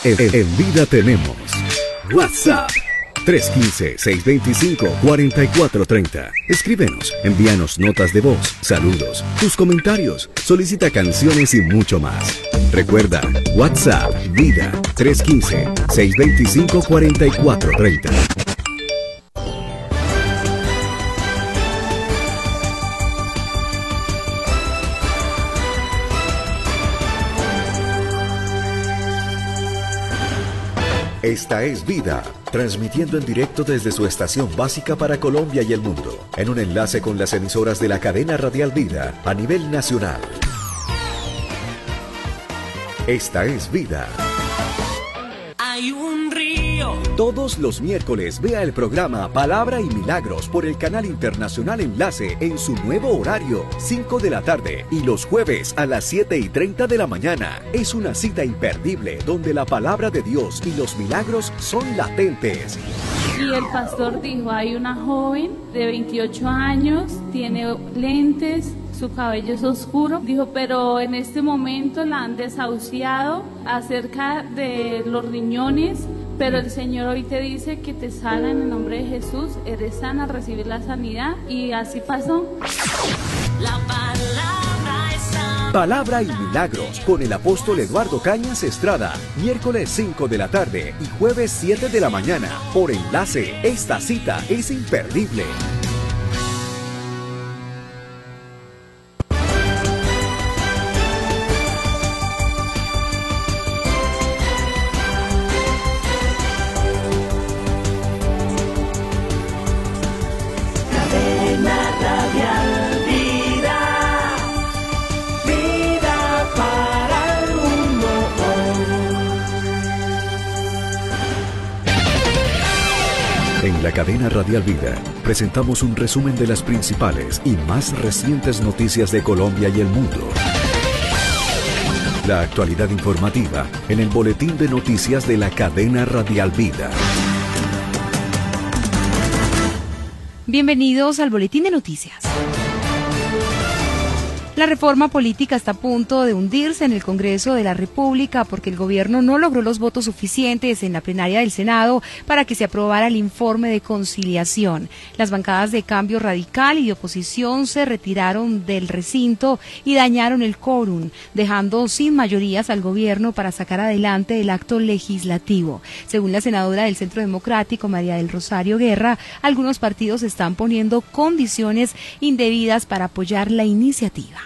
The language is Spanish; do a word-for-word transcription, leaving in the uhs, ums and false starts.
En, en Vida tenemos WhatsApp tres uno cinco, seis dos cinco, cuatro cuatro tres cero. Escríbenos, envíanos notas de voz, saludos, tus comentarios, solicita canciones y mucho más. Recuerda, WhatsApp Vida tres uno cinco, seis dos cinco, cuatro cuatro tres cero. Esta es Vida, transmitiendo en directo desde su estación básica para Colombia y el mundo, en un enlace con las emisoras de la cadena radial Vida a nivel nacional. Esta es Vida. Hay un río. Todos los miércoles vea el programa Palabra y Milagros por el canal internacional Enlace en su nuevo horario, cinco de la tarde, y los jueves a las siete y treinta de la mañana. Es una cita imperdible donde la palabra de Dios y los milagros son latentes. Y el pastor dijo, hay una joven de veintiocho años, tiene lentes, su cabello es oscuro. Dijo, pero en este momento la han desahuciado acerca de los riñones, pero el Señor hoy te dice que te sana en el nombre de Jesús, eres sana, a recibir la sanidad, y así pasó. La palabra es sana. Palabra y Milagros con el apóstol Eduardo Cañas Estrada, miércoles cinco de la tarde y jueves siete de la mañana, por Enlace. Esta cita es imperdible. En la cadena Radial Vida presentamos un resumen de las principales y más recientes noticias de Colombia y el mundo. La actualidad informativa en el boletín de noticias de la cadena Radial Vida. Bienvenidos al boletín de noticias. La reforma política está a punto de hundirse en el Congreso de la República porque el gobierno no logró los votos suficientes en la plenaria del Senado para que se aprobara el informe de conciliación. Las bancadas de Cambio Radical y de oposición se retiraron del recinto y dañaron el quórum, dejando sin mayorías al gobierno para sacar adelante el acto legislativo. Según la senadora del Centro Democrático, María del Rosario Guerra, algunos partidos están poniendo condiciones indebidas para apoyar la iniciativa.